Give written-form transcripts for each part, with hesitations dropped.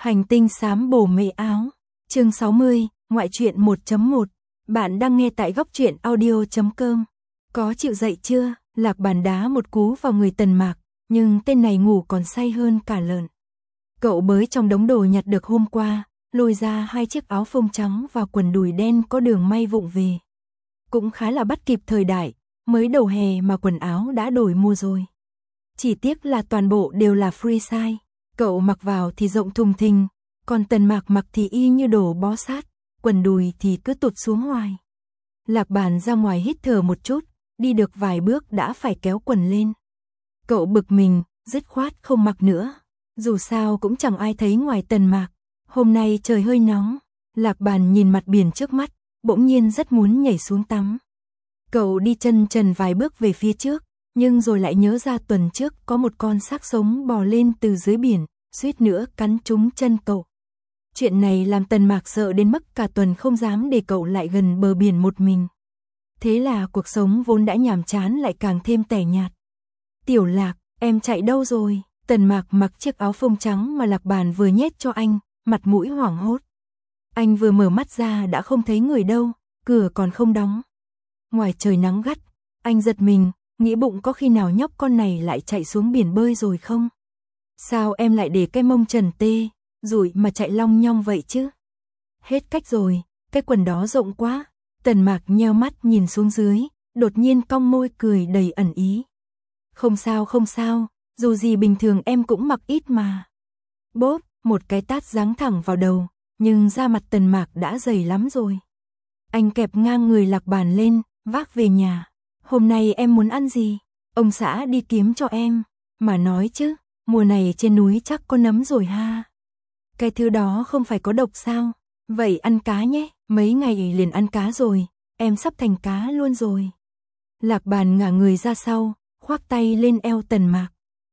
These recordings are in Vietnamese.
Hành tinh xám bồ mệ áo. Chương 60, ngoại truyện 1.1. Bạn đang nghe tại góc truyện audio.com. Có chịu dậy chưa? Lạc Bàn đá một cú vào người Tần Mạc, nhưng tên này ngủ còn say hơn cả lợn. Cậu bới trong đống đồ nhặt được hôm qua, lôi ra 2 chiếc áo phông trắng và quần đùi đen có đường may vụng về. Cũng khá là bắt kịp thời đại, mới đầu hè mà quần áo đã đổi mua rồi. Chỉ tiếc là toàn bộ đều là free size. Cậu mặc vào thì rộng thùng thình, còn Tần Mạc mặc thì y như đồ bó sát, quần đùi thì cứ tụt xuống hoài. Lạc Bàn ra ngoài hít thở một chút, đi được vài bước đã phải kéo quần lên. Cậu bực mình, dứt khoát không mặc nữa. Dù sao cũng chẳng ai thấy ngoài Tần Mạc. Hôm nay trời hơi nóng, Lạc Bàn nhìn mặt biển trước mắt, bỗng nhiên rất muốn nhảy xuống tắm. Cậu đi chân trần vài bước về phía trước, nhưng rồi lại nhớ ra tuần trước có một con xác sống bò lên từ dưới biển, suýt nữa cắn trúng chân cậu. Chuyện này làm Tần Mạc sợ đến mức cả tuần không dám để cậu lại gần bờ biển một mình. Thế là cuộc sống vốn đã nhàm chán lại càng thêm tẻ nhạt. Tiểu Lạc, em chạy đâu rồi? Tần Mạc mặc chiếc áo phông trắng mà Lạc Bàn vừa nhét cho anh, mặt mũi hoảng hốt. Anh vừa mở mắt ra đã không thấy người đâu, cửa còn không đóng. Ngoài trời nắng gắt, anh giật mình, nghĩ bụng có khi nào nhóc con này lại chạy xuống biển bơi rồi không? Sao em lại để cái mông trần tê, rủi mà chạy long nhong vậy chứ? Hết cách rồi, cái quần đó rộng quá. Tần Mạc nheo mắt nhìn xuống dưới, đột nhiên cong môi cười đầy ẩn ý. Không sao, dù gì bình thường em cũng mặc ít mà. Bốp, một cái tát giáng thẳng vào đầu, nhưng da mặt Tần Mạc đã dày lắm rồi. Anh kẹp ngang người Lạc Bàn lên, vác về nhà. Hôm nay em muốn ăn gì? Ông xã đi kiếm cho em. Mà nói chứ, mùa này trên núi chắc có nấm rồi ha. Cái thứ đó không phải có độc sao? Vậy ăn cá nhé, mấy ngày liền ăn cá rồi, em sắp thành cá luôn rồi. Lạc Bàn ngả người ra sau, khoác tay lên eo Tần Mạc.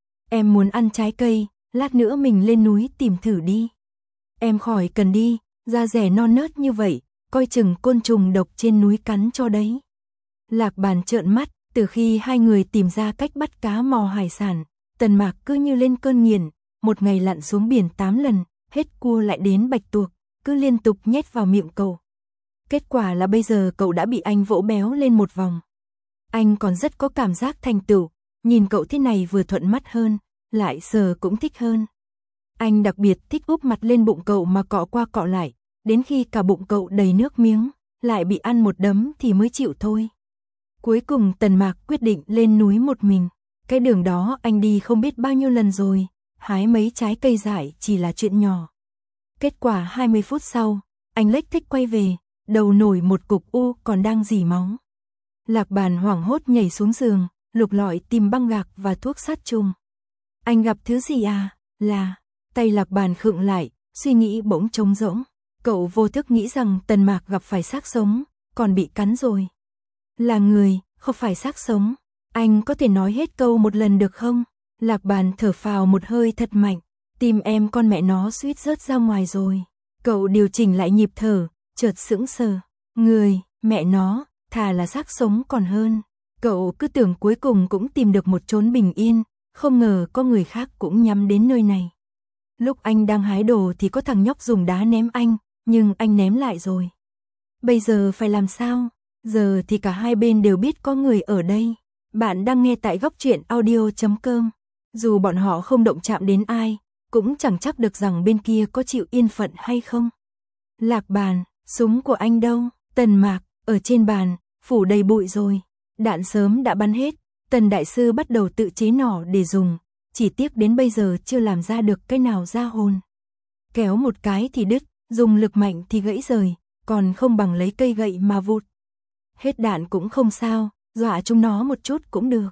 Em muốn ăn trái cây, lát nữa mình lên núi tìm thử đi. Em khỏi cần đi, da rẻ non nớt như vậy, coi chừng côn trùng độc trên núi cắn cho đấy. Lạc Bàn trợn mắt, từ khi hai người tìm ra cách bắt cá mò hải sản, Tần Mạc cứ như lên cơn nghiện, một ngày lặn xuống biển 8 lần, hết cua lại đến bạch tuộc, cứ liên tục nhét vào miệng cậu. Kết quả là bây giờ cậu đã bị anh vỗ béo lên một vòng. Anh còn rất có cảm giác thành tựu, nhìn cậu thế này vừa thuận mắt hơn, lại sờ cũng thích hơn. Anh đặc biệt thích úp mặt lên bụng cậu mà cọ qua cọ lại, đến khi cả bụng cậu đầy nước miếng, lại bị ăn một đấm thì mới chịu thôi. Cuối cùng Tần Mạc quyết định lên núi một mình. Cái đường đó anh đi không biết bao nhiêu lần rồi, hái mấy trái cây dại chỉ là chuyện nhỏ. Kết quả 20 phút sau, anh lếch thích quay về, đầu nổi một cục u còn đang rỉ máu. Lạc Bàn hoảng hốt nhảy xuống giường, lục lọi tìm băng gạc và thuốc sát trùng. Anh gặp thứ gì à? Là... Tay Lạc Bàn khựng lại, suy nghĩ bỗng trống rỗng. Cậu vô thức nghĩ rằng Tần Mạc gặp phải xác sống, còn bị cắn rồi. Là người, không phải xác sống. Anh có thể nói hết câu một lần được không? Lạc Bàn thở phào một hơi thật mạnh. Tim em con mẹ nó suýt rớt ra ngoài rồi. Cậu điều chỉnh lại nhịp thở, chợt sững sờ. Người, mẹ nó, thà là xác sống còn hơn. Cậu cứ tưởng cuối cùng cũng tìm được một chốn bình yên, không ngờ có người khác cũng nhắm đến nơi này. Lúc anh đang hái đồ thì có thằng nhóc dùng đá ném anh, nhưng anh ném lại rồi. Bây giờ phải làm sao? Giờ thì cả hai bên đều biết có người ở đây. Bạn đang nghe tại góc truyện audio.com. Dù bọn họ không động chạm đến ai, cũng chẳng chắc được rằng bên kia có chịu yên phận hay không. Lạc Bàn, súng của anh đâu? Tần Mạc, ở trên bàn, phủ đầy bụi rồi. Đạn sớm đã bắn hết, Tần đại sư bắt đầu tự chế nỏ để dùng. Chỉ tiếc đến bây giờ chưa làm ra được cái nào ra hồn. Kéo một cái thì đứt, dùng lực mạnh thì gãy rời, còn không bằng lấy cây gậy mà vụt. Hết đạn cũng không sao, dọa chúng nó một chút cũng được.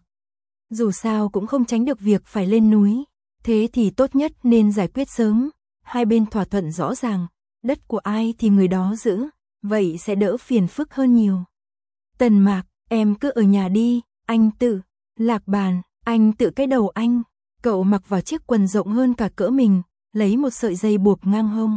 Dù sao cũng không tránh được việc phải lên núi, thế thì tốt nhất nên giải quyết sớm. Hai bên thỏa thuận rõ ràng, đất của ai thì người đó giữ, vậy sẽ đỡ phiền phức hơn nhiều. Tần Mạc, em cứ ở nhà đi, anh tự. Lạc Bàn, anh tự cái đầu anh. Cậu mặc vào chiếc quần rộng hơn cả cỡ mình, lấy một sợi dây buộc ngang hông.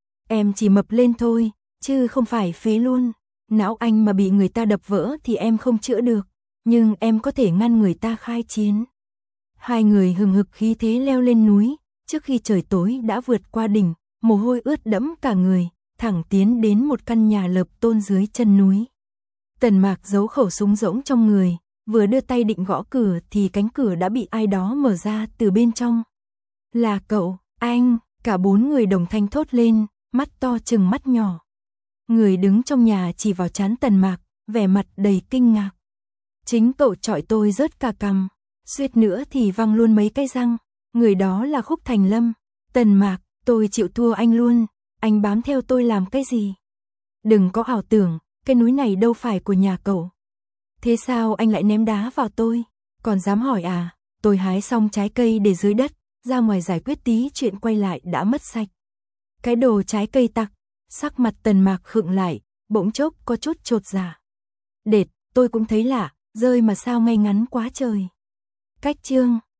Em chỉ mập lên thôi, chứ không phải phế luôn. Não anh mà bị người ta đập vỡ thì em không chữa được, nhưng em có thể ngăn người ta khai chiến. Hai người hừng hực khí thế leo lên núi, trước khi trời tối đã vượt qua đỉnh, mồ hôi ướt đẫm cả người, thẳng tiến đến một căn nhà lợp tôn dưới chân núi. Tần Mạc giấu khẩu súng rỗng trong người, vừa đưa tay định gõ cửa thì cánh cửa đã bị ai đó mở ra từ bên trong. Là cậu, anh, cả 4 người đồng thanh thốt lên, mắt to chừng mắt nhỏ. Người đứng trong nhà chỉ vào trán Tần Mạc, vẻ mặt đầy kinh ngạc. Chính cậu chọi tôi rớt cả cằm, suýt nữa thì văng luôn mấy cái răng. Người đó là Khúc Thành Lâm. Tần Mạc, tôi chịu thua anh luôn, anh bám theo tôi làm cái gì? Đừng có ảo tưởng, cái núi này đâu phải của nhà cậu. Thế sao anh lại ném đá vào tôi? Còn dám hỏi à? Tôi hái xong trái cây để dưới đất, ra ngoài giải quyết tí chuyện quay lại đã mất sạch. Cái đồ trái cây tặc, sắc mặt Tần Mạc khựng lại, bỗng chốc có chút chột dạ. Đệt, tôi cũng thấy lạ, rơi mà sao ngay ngắn quá trời. Cách chương